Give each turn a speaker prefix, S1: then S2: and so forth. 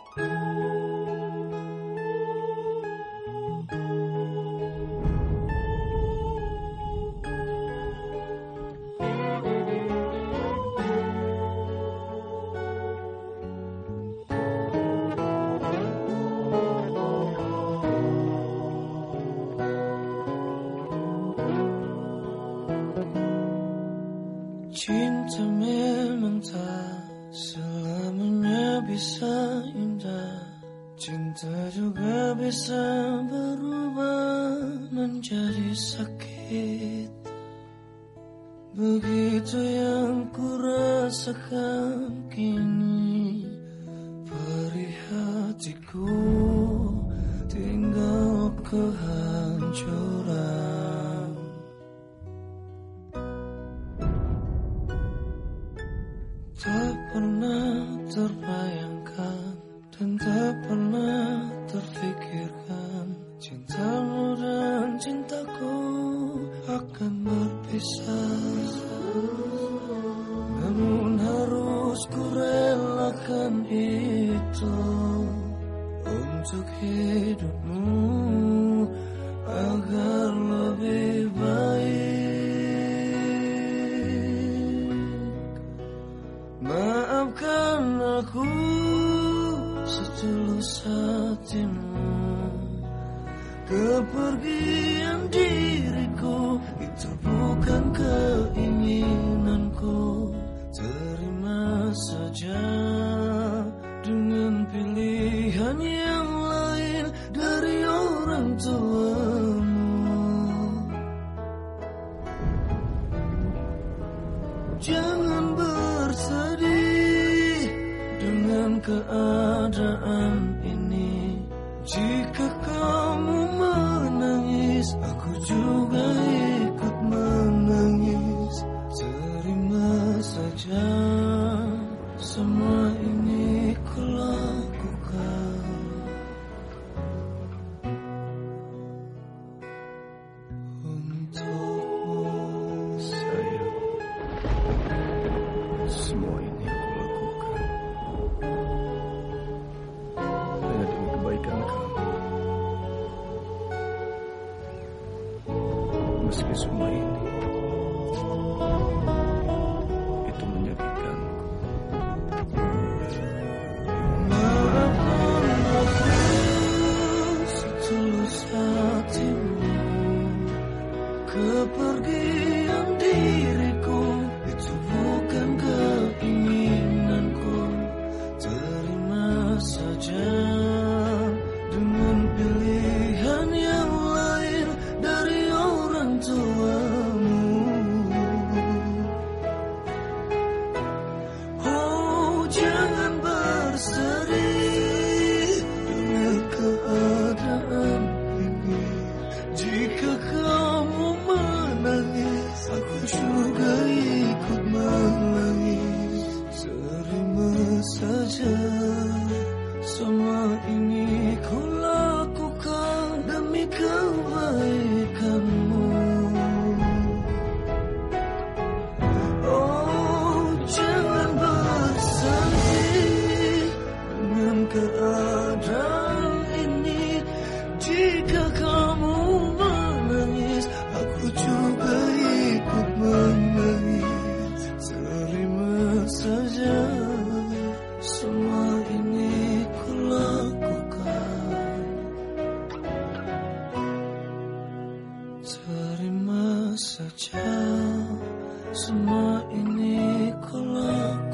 S1: Cinta memang tak selamanya bisa indah. Cinta juga bisa berubah menjadi sakit. Begitu yang ku rasakan kini. Perih hatiku tinggal kehancuran. Tak pernah terbayangkan dan tak pernah terfikirkan cintamu dan cintaku akan berpisah. Namun harus ku relakan itu untuk hidupmu agar lebih baik. Maafkan aku setulus hatimu. Kepergian diriku itu bukan keinginanku. Terima saja dengan pilihan yang lain dari orang tuamu. Jangan bersedih dengan keadaan ini. Jika kamu menangis, aku juga ikut menangis. Terima saja semua ini ku lakukan untukmu.
S2: Sayang, semua ini aku lakukan hanya demi kebaikan kamu. Meski semua ini itu menyakitkanku.
S1: Maafkan aku setulus hatimu. Kepergian diriku itu bukan keinginanku. Terima saja dengan pilihan yang lain dari orang tuamu. Oh, jangan bersedih dengan keadaan ini. Jika kamu menangis, aku juga ikut menangis. Terima saja semua ini ku lakukan demi kebaikanmu. Oh, jangan bersedih dengan keadaan ini. Jika kamu menangis, aku juga ikut menangis. Terima saja semua ini ku lakukan. Terima saja semua ini ku lakukan.